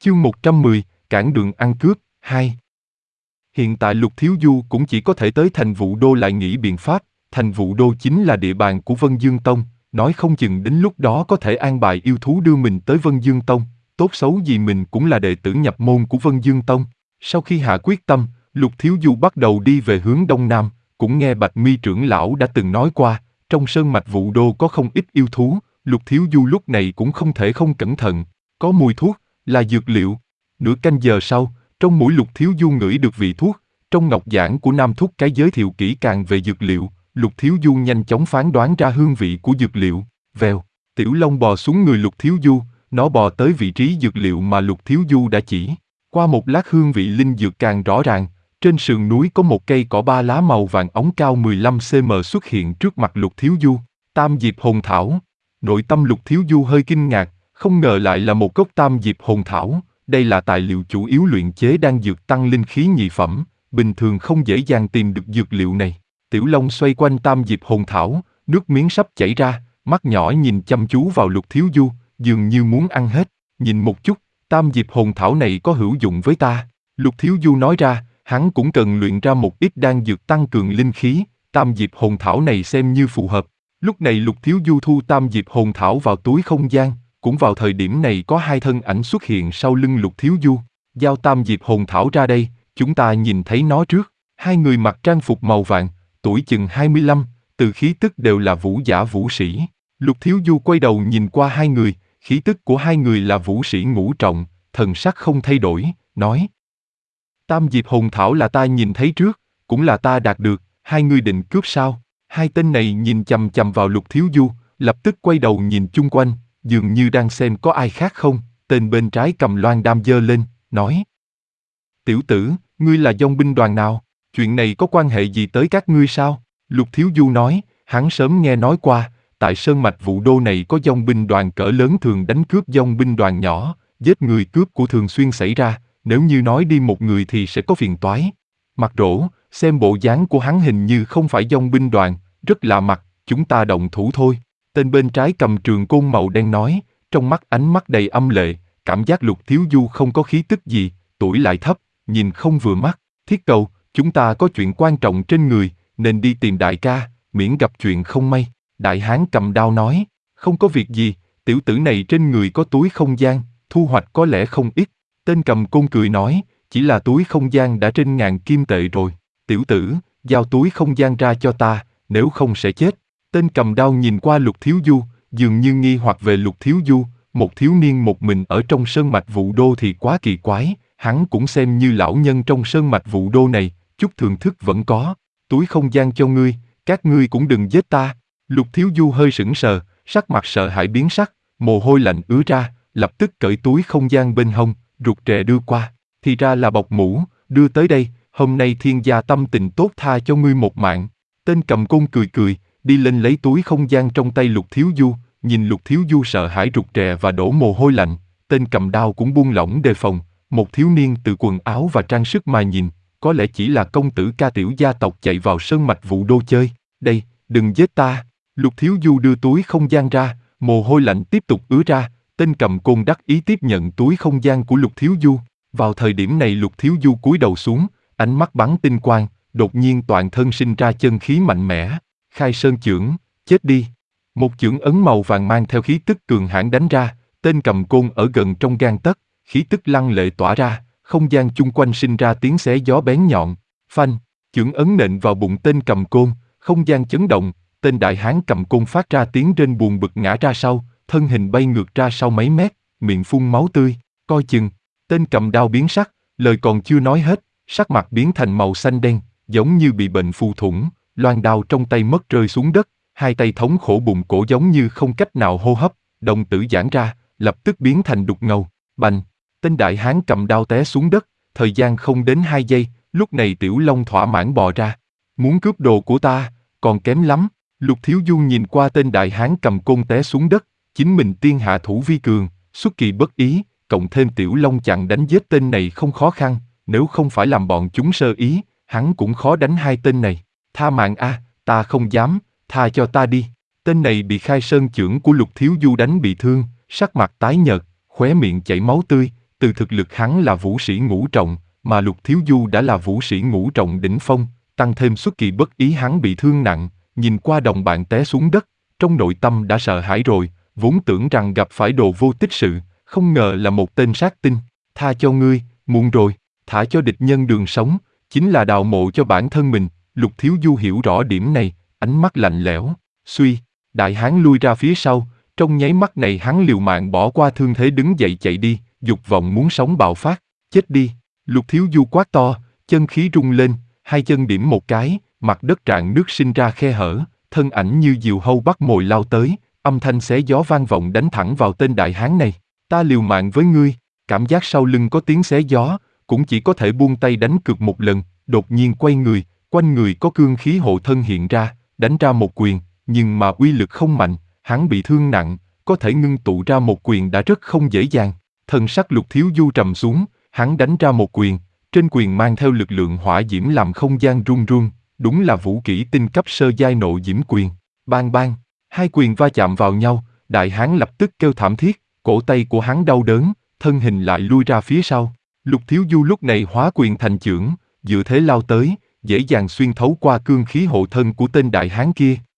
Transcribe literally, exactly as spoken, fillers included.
Chương một trăm mười, cản đường ăn cướp, hai. Hiện tại Lục Thiếu Du cũng chỉ có thể tới thành Vũ Đô lại nghĩ biện pháp, thành Vũ Đô chính là địa bàn của Vân Dương Tông, nói không chừng đến lúc đó có thể an bài yêu thú đưa mình tới Vân Dương Tông, tốt xấu gì mình cũng là đệ tử nhập môn của Vân Dương Tông. Sau khi hạ quyết tâm, Lục Thiếu Du bắt đầu đi về hướng đông nam, cũng nghe Bạch Mi trưởng lão đã từng nói qua, trong sơn mạch Vũ Đô có không ít yêu thú, Lục Thiếu Du lúc này cũng không thể không cẩn thận, có mùi thuốc, là dược liệu. Nửa canh giờ sau, trong mũi Lục Thiếu Du ngửi được vị thuốc, trong ngọc giảng của Nam Thúc cái giới thiệu kỹ càng về dược liệu, Lục Thiếu Du nhanh chóng phán đoán ra hương vị của dược liệu. Vèo, Tiểu Long bò xuống người Lục Thiếu Du, nó bò tới vị trí dược liệu mà Lục Thiếu Du đã chỉ. Qua một lát hương vị linh dược càng rõ ràng, trên sườn núi có một cây cỏ ba lá màu vàng óng cao mười lăm xăng-ti-mét xuất hiện trước mặt Lục Thiếu Du. Tam diệp hồn thảo. Nội tâm Lục Thiếu Du hơi kinh ngạc, không ngờ lại là một gốc tam diệp hồn thảo. Đây là tài liệu chủ yếu luyện chế đan dược tăng linh khí nhị phẩm, bình thường không dễ dàng tìm được dược liệu này. Tiểu Long xoay quanh tam diệp hồn thảo, nước miếng sắp chảy ra, mắt nhỏ nhìn chăm chú vào Lục Thiếu Du, dường như muốn ăn hết. Nhìn một chút, tam diệp hồn thảo này có hữu dụng với ta. Lục Thiếu Du nói ra, hắn cũng cần luyện ra một ít đan dược tăng cường linh khí, tam diệp hồn thảo này xem như phù hợp. Lúc này Lục Thiếu Du thu tam diệp hồn thảo vào túi không gian, cũng vào thời điểm này có hai thân ảnh xuất hiện sau lưng Lục Thiếu Du. Giao tam diệp hồn thảo ra đây, chúng ta nhìn thấy nó trước. Hai người mặc trang phục màu vàng, tuổi chừng hai mươi lăm, từ khí tức đều là vũ giả vũ sĩ. Lục Thiếu Du quay đầu nhìn qua hai người, khí tức của hai người là vũ sĩ ngũ trọng, thần sắc không thay đổi, nói. Tam diệp hồn thảo là ta nhìn thấy trước, cũng là ta đạt được, hai người định cướp sao? Hai tên này nhìn chằm chằm vào Lục Thiếu Du, lập tức quay đầu nhìn chung quanh, dường như đang xem có ai khác không. Tên bên trái cầm loan đam giơ lên, nói. Tiểu tử, ngươi là dòng binh đoàn nào? Chuyện này có quan hệ gì tới các ngươi sao? Lục Thiếu Du nói, hắn sớm nghe nói qua, tại sơn mạch Vũ Đô này có dòng binh đoàn cỡ lớn thường đánh cướp dòng binh đoàn nhỏ, giết người cướp của thường xuyên xảy ra, nếu như nói đi một người thì sẽ có phiền toái. Mặt rỗ, xem bộ dáng của hắn hình như không phải dòng binh đoàn, rất lạ mặt, chúng ta động thủ thôi. Tên bên trái cầm trường côn màu đen nói, trong mắt ánh mắt đầy âm lệ, cảm giác Lục Thiếu Du không có khí tức gì, tuổi lại thấp, nhìn không vừa mắt. Thiết Cầu, chúng ta có chuyện quan trọng trên người, nên đi tìm đại ca, miễn gặp chuyện không may. Đại hán cầm đao nói, không có việc gì, tiểu tử này trên người có túi không gian, thu hoạch có lẽ không ít. Tên cầm côn cười nói, chỉ là túi không gian đã trên ngàn kim tệ rồi. Tiểu tử, giao túi không gian ra cho ta, nếu không sẽ chết. Tên cầm đao nhìn qua Lục Thiếu Du, dường như nghi hoặc về Lục Thiếu Du, một thiếu niên một mình ở trong sơn mạch Vũ Đô thì quá kỳ quái, hắn cũng xem như lão nhân trong sơn mạch Vũ Đô này, chút thưởng thức vẫn có. Túi không gian cho ngươi, các ngươi cũng đừng giết ta. Lục Thiếu Du hơi sững sờ, sắc mặt sợ hãi biến sắc, mồ hôi lạnh ứa ra, lập tức cởi túi không gian bên hông, rụt rè đưa qua. Thì ra là bọc mũ, đưa tới đây, hôm nay thiên gia tâm tình tốt tha cho ngươi một mạng. Tên cầm côn cười cười, đi lên lấy túi không gian trong tay Lục Thiếu Du, nhìn Lục Thiếu Du sợ hãi rụt rè và đổ mồ hôi lạnh, tên cầm đao cũng buông lỏng đề phòng. Một thiếu niên từ quần áo và trang sức mà nhìn, có lẽ chỉ là công tử ca tiểu gia tộc chạy vào sơn mạch Vũ Đô chơi. Đây, đừng giết ta. Lục Thiếu Du đưa túi không gian ra, mồ hôi lạnh tiếp tục ứa ra, tên cầm côn đắc ý tiếp nhận túi không gian của Lục Thiếu Du. Vào thời điểm này Lục Thiếu Du cúi đầu xuống, ánh mắt bắn tinh quang, đột nhiên toàn thân sinh ra chân khí mạnh mẽ. Khai sơn chưởng, chết đi. Một chưởng ấn màu vàng mang theo khí tức cường hãn đánh ra, tên cầm côn ở gần trong gang tấc, khí tức lăng lệ tỏa ra, không gian chung quanh sinh ra tiếng xé gió bén nhọn. Phanh, chưởng ấn nện vào bụng tên cầm côn, không gian chấn động, tên đại hán cầm côn phát ra tiếng rên buồn bực ngã ra sau, thân hình bay ngược ra sau mấy mét, miệng phun máu tươi, coi chừng. Tên cầm đao biến sắc, lời còn chưa nói hết, sắc mặt biến thành màu xanh đen, giống như bị bệnh phù thủng, loan đao trong tay mất rơi xuống đất, hai tay thống khổ bụng cổ giống như không cách nào hô hấp, đồng tử giãn ra, lập tức biến thành đục ngầu. Bành, tên đại hán cầm đao té xuống đất, thời gian không đến hai giây, lúc này Tiểu Long thỏa mãn bò ra. Muốn cướp đồ của ta, còn kém lắm. Lục Thiếu Du nhìn qua tên đại hán cầm côn té xuống đất, chính mình tiên hạ thủ vi cường, xuất kỳ bất ý, cộng thêm Tiểu Long chặn đánh giết tên này không khó khăn, nếu không phải làm bọn chúng sơ ý, hắn cũng khó đánh hai tên này. Tha mạng a, ta không dám, tha cho ta đi. Tên này bị khai sơn chưởng của Lục Thiếu Du đánh bị thương, sắc mặt tái nhợt, khóe miệng chảy máu tươi, từ thực lực hắn là vũ sĩ ngũ trọng, mà Lục Thiếu Du đã là vũ sĩ ngũ trọng đỉnh phong, tăng thêm xuất kỳ bất ý hắn bị thương nặng, nhìn qua đồng bạn té xuống đất, trong nội tâm đã sợ hãi rồi, vốn tưởng rằng gặp phải đồ vô tích sự, không ngờ là một tên sát tinh. Tha cho ngươi, muộn rồi, thả cho địch nhân đường sống, chính là đào mộ cho bản thân mình. Lục Thiếu Du hiểu rõ điểm này, ánh mắt lạnh lẽo. Suy, đại hán lui ra phía sau, trong nháy mắt này hắn liều mạng bỏ qua thương thế đứng dậy chạy đi, dục vọng muốn sống bạo phát. Chết đi! Lục Thiếu Du quát to, chân khí rung lên, hai chân điểm một cái, mặt đất rạn nước sinh ra khe hở, thân ảnh như diều hâu bắt mồi lao tới, âm thanh xé gió vang vọng đánh thẳng vào tên đại hán này. Ta liều mạng với ngươi, cảm giác sau lưng có tiếng xé gió, cũng chỉ có thể buông tay đánh cược một lần, đột nhiên quay người, quanh người có cương khí hộ thân hiện ra, đánh ra một quyền, nhưng mà uy lực không mạnh, hắn bị thương nặng, có thể ngưng tụ ra một quyền đã rất không dễ dàng. Thần sắc Lục Thiếu Du trầm xuống, hắn đánh ra một quyền, trên quyền mang theo lực lượng hỏa diễm làm không gian run run, đúng là vũ kỹ tinh cấp sơ giai nộ diễm quyền. Bang bang, hai quyền va chạm vào nhau, đại hán lập tức kêu thảm thiết, cổ tay của hắn đau đớn, thân hình lại lui ra phía sau. Lục Thiếu Du lúc này hóa quyền thành chưởng, dựa thế lao tới, dễ dàng xuyên thấu qua cương khí hộ thân của tên đại hán kia.